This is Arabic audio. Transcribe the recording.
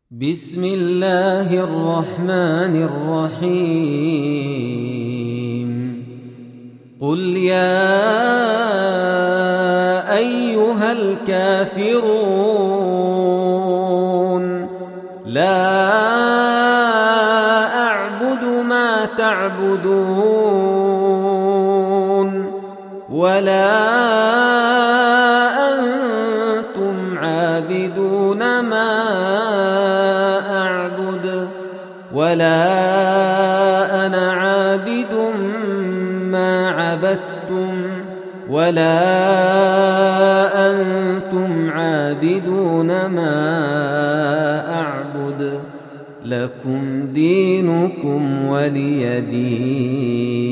بسم الله الرحمن الرحيم قل يا أيها الكافرون لا أعبد ما تعبدون ولا أنتم عابدون ما أعبد ولا أنا عابد ما عبدتم ولا أنتم عابدون ما أعبد لكم دينكم ولي دين.